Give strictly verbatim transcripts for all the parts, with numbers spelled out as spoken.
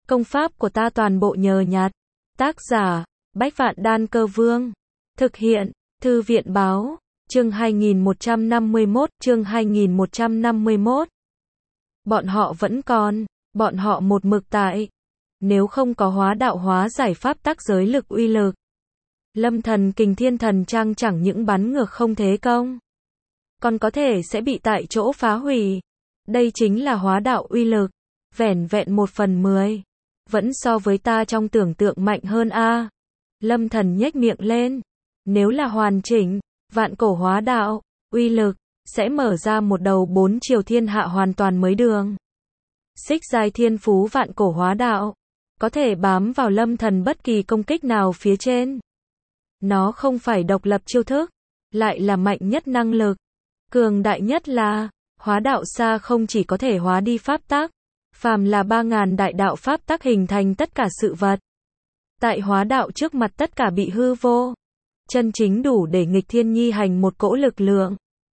Công pháp của ta toàn bộ nhờ nhặt. Tác giả, Bách Vạn Đan Cơ Vương. Thực hiện, Thư viện Báo. Chương hai nghìn một trăm năm mươi mốt, chương hai nghìn một trăm năm mươi mốt. Bọn họ vẫn còn, bọn họ một mực tại. Nếu không có hóa đạo hóa giải pháp tắc giới lực uy lực. Lâm thần kình thiên thần trang chẳng những bắn ngược không thế công. Còn có thể sẽ bị tại chỗ phá hủy. Đây chính là hóa đạo uy lực. Vẻn vẹn một phần mười. Vẫn so với ta trong tưởng tượng mạnh hơn a. À. Lâm thần nhếch miệng lên. Nếu là hoàn chỉnh, vạn cổ hóa đạo, uy lực, sẽ mở ra một đầu bốn chiều thiên hạ hoàn toàn mới đường. Xích giai thiên phú vạn cổ hóa đạo, có thể bám vào lâm thần bất kỳ công kích nào phía trên. Nó không phải độc lập chiêu thức, lại là mạnh nhất năng lực. Cường đại nhất là, hóa đạo xa không chỉ có thể hóa đi pháp tắc, phàm là ba ngàn đại đạo pháp tắc hình thành tất cả sự vật. Tại hóa đạo trước mặt tất cả bị hư vô. Chân chính đủ để nghịch thiên nhi hành một cỗ lực lượng.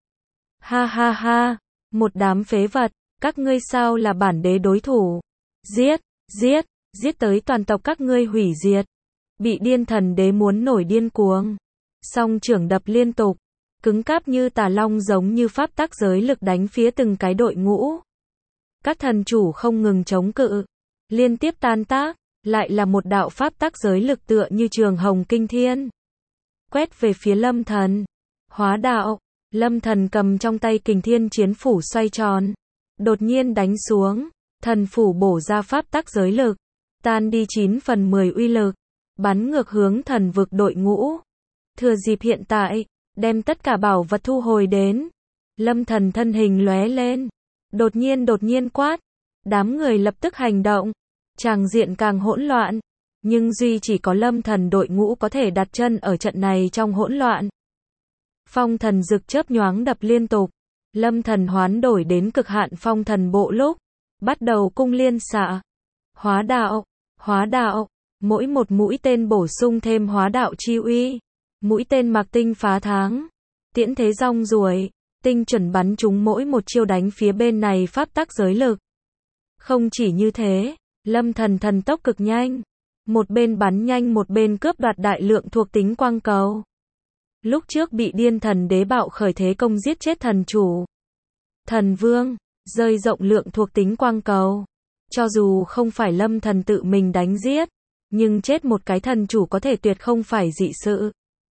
Ha ha ha, một đám phế vật, các ngươi sao là bản đế đối thủ. Giết, giết, giết tới toàn tộc các ngươi hủy diệt. Bị điên thần đế muốn nổi điên cuồng. Song trưởng đập liên tục, cứng cáp như tà long giống như pháp tắc giới lực đánh phía từng cái đội ngũ. Các thần chủ không ngừng chống cự, liên tiếp tan tác, lại là một đạo pháp tắc giới lực tựa như trường hồng kinh thiên. Quét về phía lâm thần. Hóa đạo, lâm thần cầm trong tay kình thiên chiến phủ xoay tròn. Đột nhiên đánh xuống, thần phủ bổ ra pháp tắc giới lực. Tan đi chín phần mười uy lực. Bắn ngược hướng thần vực đội ngũ. Thừa dịp hiện tại, đem tất cả bảo vật thu hồi đến. Lâm thần thân hình lóe lên. Đột nhiên đột nhiên quát. Đám người lập tức hành động. Tràng diện càng hỗn loạn. Nhưng duy chỉ có lâm thần đội ngũ có thể đặt chân ở trận này trong hỗn loạn. Phong thần rực chớp nhoáng đập liên tục. Lâm thần hoán đổi đến cực hạn phong thần bộ lúc. Bắt đầu cung liên xạ. Hóa đạo, hóa đạo. Mỗi một mũi tên bổ sung thêm hóa đạo chi uy. Mũi tên mặc tinh phá tháng. Tiễn thế rong ruổi. Tinh chuẩn bắn trúng mỗi một chiêu đánh phía bên này pháp tắc giới lực. Không chỉ như thế, lâm thần thần tốc cực nhanh. Một bên bắn nhanh một bên cướp đoạt đại lượng thuộc tính quang cầu. Lúc trước bị điên thần đế bạo khởi thế công giết chết thần chủ. Thần vương, rơi rộng lượng thuộc tính quang cầu. Cho dù không phải lâm thần tự mình đánh giết, nhưng chết một cái thần chủ có thể tuyệt không phải dị sự.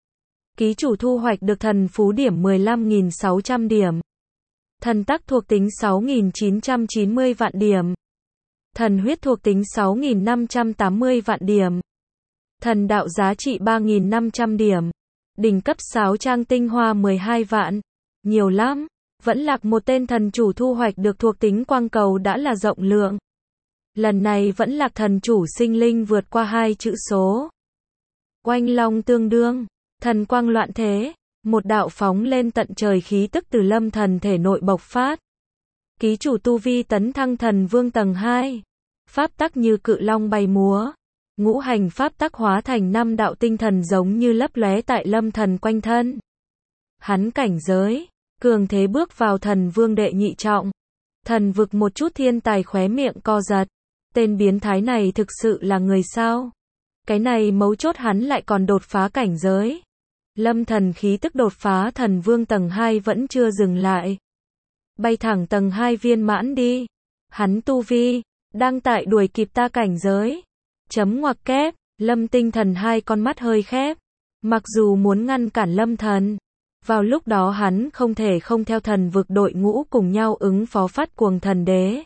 Ký chủ thu hoạch được thần phú điểm mười lăm nghìn sáu trăm điểm. Thần tắc thuộc tính sáu nghìn chín trăm chín mươi vạn điểm. Thần huyết thuộc tính sáu nghìn năm trăm tám mươi vạn điểm. Thần đạo giá trị ba nghìn năm trăm điểm. Đỉnh cấp sáu trang tinh hoa mười hai vạn. Nhiều lắm. Vẫn lạc một tên thần chủ thu hoạch được thuộc tính quang cầu đã là rộng lượng. Lần này vẫn lạc thần chủ sinh linh vượt qua hai chữ số. Oanh long tương đương. Thần quang loạn thế. Một đạo phóng lên tận trời khí tức từ lâm thần thể nội bộc phát. Ký chủ tu vi tấn thăng thần vương tầng hai. Pháp tắc như cự long bay múa. Ngũ hành pháp tắc hóa thành năm đạo tinh thần giống như lấp lóe tại lâm thần quanh thân. Hắn cảnh giới, cường thế bước vào thần vương đệ nhị trọng. Thần vực một chút thiên tài khóe miệng co giật. Tên biến thái này thực sự là người sao? Cái này mấu chốt hắn lại còn đột phá cảnh giới. Lâm thần khí tức đột phá thần vương tầng hai vẫn chưa dừng lại. Bay thẳng tầng hai viên mãn đi. Hắn tu vi, đang tại đuổi kịp ta cảnh giới. Chấm ngoặc kép, lâm tinh thần hai con mắt hơi khép. Mặc dù muốn ngăn cản lâm thần. Vào lúc đó hắn không thể không theo thần vực đội ngũ cùng nhau ứng phó phát cuồng thần đế.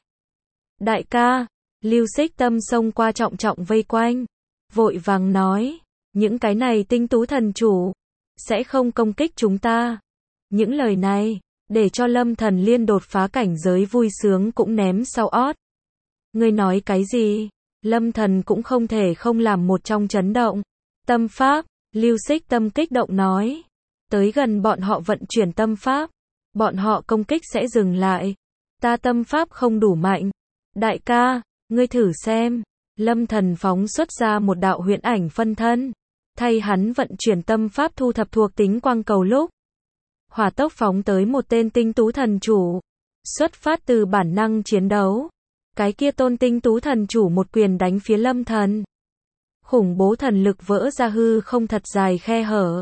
Đại ca, Lưu Xích Tâm xông qua trọng trọng vây quanh. Vội vàng nói, những cái này tinh tú thần chủ, sẽ không công kích chúng ta. Những lời này, để cho lâm thần liên đột phá cảnh giới vui sướng cũng ném sau ót. Ngươi nói cái gì? Lâm thần cũng không thể không làm một trong chấn động. Tâm pháp, Lưu Xích Tâm kích động nói. Tới gần bọn họ vận chuyển tâm pháp. Bọn họ công kích sẽ dừng lại. Ta tâm pháp không đủ mạnh. Đại ca, ngươi thử xem. Lâm thần phóng xuất ra một đạo huyễn ảnh phân thân. Thay hắn vận chuyển tâm pháp thu thập thuộc tính quang cầu lúc. Hỏa tốc phóng tới một tên tinh tú thần chủ. Xuất phát từ bản năng chiến đấu. Cái kia tôn tinh tú thần chủ một quyền đánh phía lâm thần. Khủng bố thần lực vỡ ra hư không thật dài khe hở.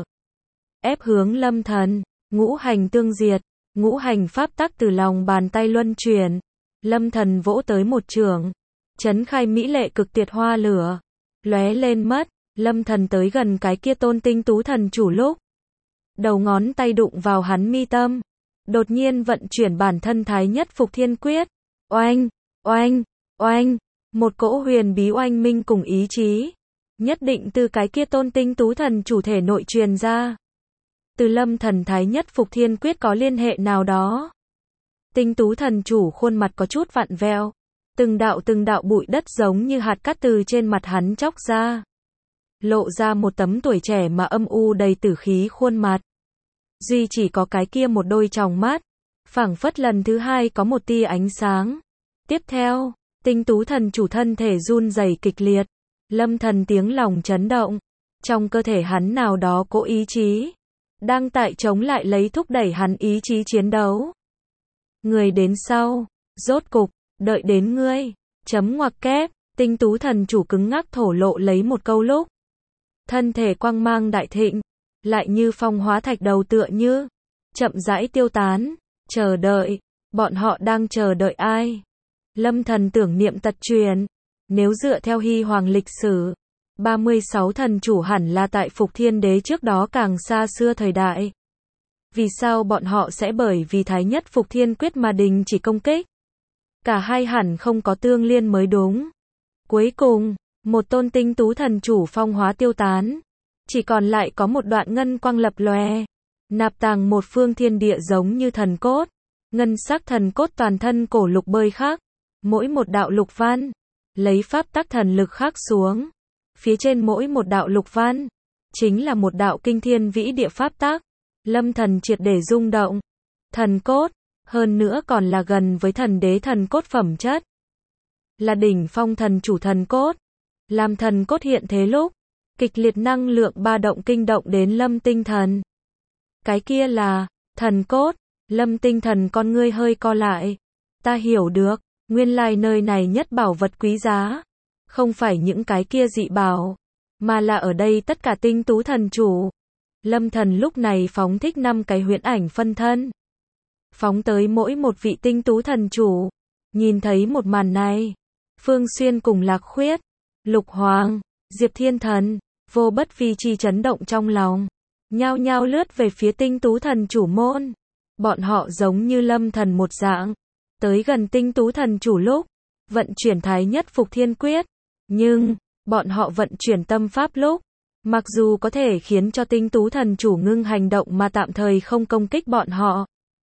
Ép hướng lâm thần, ngũ hành tương diệt, ngũ hành pháp tắc từ lòng bàn tay luân chuyển. Lâm thần vỗ tới một trường, chấn khai mỹ lệ cực tiệt hoa lửa, lóe lên mất. Lâm thần tới gần cái kia tôn tinh tú thần chủ lúc, đầu ngón tay đụng vào hắn mi tâm, đột nhiên vận chuyển bản thân thái nhất phục thiên quyết. Oanh, oanh, oanh, một cỗ huyền bí oanh minh cùng ý chí, nhất định từ cái kia tôn tinh tú thần chủ thể nội truyền ra. Từ lâm thần thái nhất phục thiên quyết có liên hệ nào đó. Tinh tú thần chủ khuôn mặt có chút vặn vẹo, từng đạo từng đạo bụi đất giống như hạt cát từ trên mặt hắn chóc ra, lộ ra một tấm tuổi trẻ mà âm u đầy tử khí khuôn mặt. Duy chỉ có cái kia một đôi tròng mắt, phảng phất lần thứ hai có một tia ánh sáng. Tiếp theo, tinh tú thần chủ thân thể run rẩy kịch liệt, lâm thần tiếng lòng chấn động, trong cơ thể hắn nào đó cỗ ý chí, đang tại chống lại lấy thúc đẩy hắn ý chí chiến đấu. Người đến sau, rốt cục, đợi đến ngươi, chấm ngoặc kép, tinh tú thần chủ cứng ngắc thổ lộ lấy một câu lúc. Thân thể quang mang đại thịnh, lại như phong hóa thạch đầu tựa như, chậm rãi tiêu tán, chờ đợi, bọn họ đang chờ đợi ai? Lâm thần tưởng niệm tật truyền, nếu dựa theo hy hoàng lịch sử, ba mươi sáu thần chủ hẳn là tại Phục Thiên Đế trước đó càng xa xưa thời đại. Vì sao bọn họ sẽ bởi vì thái nhất Phục Thiên Quyết mà đình chỉ công kích? Cả hai hẳn không có tương liên mới đúng. Cuối cùng, một tôn tinh tú thần chủ phong hóa tiêu tán, chỉ còn lại có một đoạn ngân quang lập lòe, nạp tàng một phương thiên địa giống như thần cốt, ngân sắc thần cốt toàn thân cổ lục bơi khắc, mỗi một đạo lục văn, lấy pháp tắc thần lực khắc xuống, phía trên mỗi một đạo lục văn, chính là một đạo kinh thiên vĩ địa pháp tắc. Lâm thần triệt để rung động, thần cốt, hơn nữa còn là gần với thần đế thần cốt phẩm chất, là đỉnh phong thần chủ thần cốt. Làm thần cốt hiện thế lúc, kịch liệt năng lượng ba động kinh động đến lâm tinh thần. Cái kia là, thần cốt, lâm tinh thần con ngươi hơi co lại. Ta hiểu được, nguyên lai nơi này nhất bảo vật quý giá, không phải những cái kia dị bảo, mà là ở đây tất cả tinh tú thần chủ. Lâm thần lúc này phóng thích năm cái huyễn ảnh phân thân, phóng tới mỗi một vị tinh tú thần chủ. Nhìn thấy một màn này, Phương Xuyên cùng Lạc Khuyết, Lục Hoàng, Diệp Thiên Thần, vô bất vi chi chấn động trong lòng, nhao nhao lướt về phía tinh tú thần chủ môn. Bọn họ giống như lâm thần một dạng, tới gần tinh tú thần chủ lúc, vận chuyển thái nhất phục thiên quyết. Nhưng, bọn họ vận chuyển tâm pháp lúc, mặc dù có thể khiến cho tinh tú thần chủ ngưng hành động mà tạm thời không công kích bọn họ,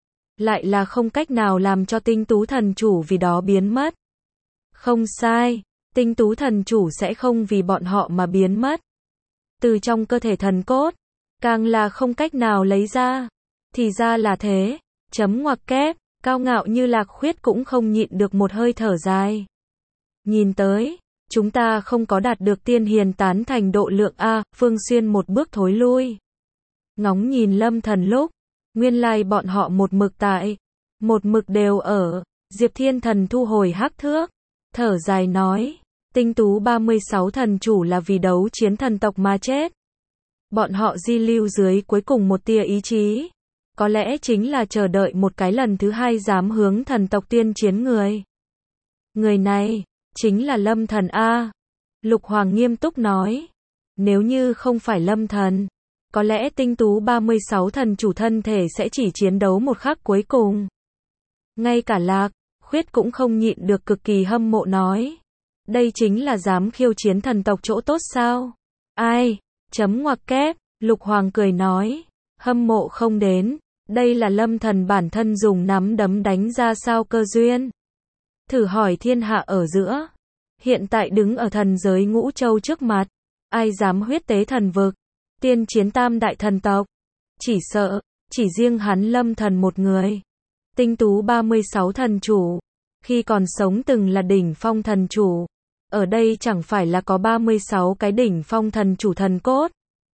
lại là không cách nào làm cho tinh tú thần chủ vì đó biến mất. Không sai, tinh tú thần chủ sẽ không vì bọn họ mà biến mất. Từ trong cơ thể thần cốt, càng là không cách nào lấy ra. Thì ra là thế, chấm ngoặc kép, cao ngạo như Lạc Khuyết cũng không nhịn được một hơi thở dài. Nhìn tới, chúng ta không có đạt được tiên hiền tán thành độ lượng A. Phương Xuyên một bước thối lui, ngóng nhìn lâm thần lúc, nguyên lai bọn họ một mực tại, một mực đều ở. Diệp Thiên Thần thu hồi hắc thước, thở dài nói, tinh tú ba mươi sáu thần chủ là vì đấu chiến thần tộc mà chết. Bọn họ di lưu dưới cuối cùng một tia ý chí, có lẽ chính là chờ đợi một cái lần thứ hai dám hướng thần tộc tiên chiến người. Người này, chính là lâm thần A. Lục Hoàng nghiêm túc nói, nếu như không phải lâm thần, có lẽ tinh tú ba mươi sáu thần chủ thân thể sẽ chỉ chiến đấu một khắc cuối cùng. Ngay cả Lạc Khuyết cũng không nhịn được cực kỳ hâm mộ nói, đây chính là dám khiêu chiến thần tộc chỗ tốt sao? Ai? Chấm ngoặc kép, Lục Hoàng cười nói, hâm mộ không đến, đây là lâm thần bản thân dùng nắm đấm đánh ra sao cơ duyên. Thử hỏi thiên hạ ở giữa, hiện tại đứng ở thần giới ngũ châu trước mặt, ai dám huyết tế thần vực, tiên chiến tam đại thần tộc, chỉ sợ, chỉ riêng hắn lâm thần một người. Tinh tú ba mươi sáu thần chủ, khi còn sống từng là đỉnh phong thần chủ, ở đây chẳng phải là có ba mươi sáu cái đỉnh phong thần chủ thần cốt.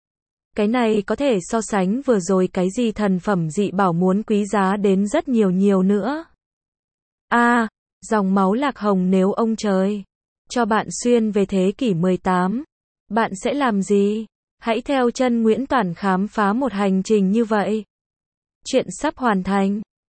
Cái này có thể so sánh vừa rồi cái gì thần phẩm dị bảo muốn quý giá đến rất nhiều nhiều nữa. A, Dòng máu lạc hồng nếu ông trời cho bạn xuyên về thế kỷ mười tám, bạn sẽ làm gì? Hãy theo chân Nguyễn Toản khám phá một hành trình như vậy. Chuyện sắp hoàn thành.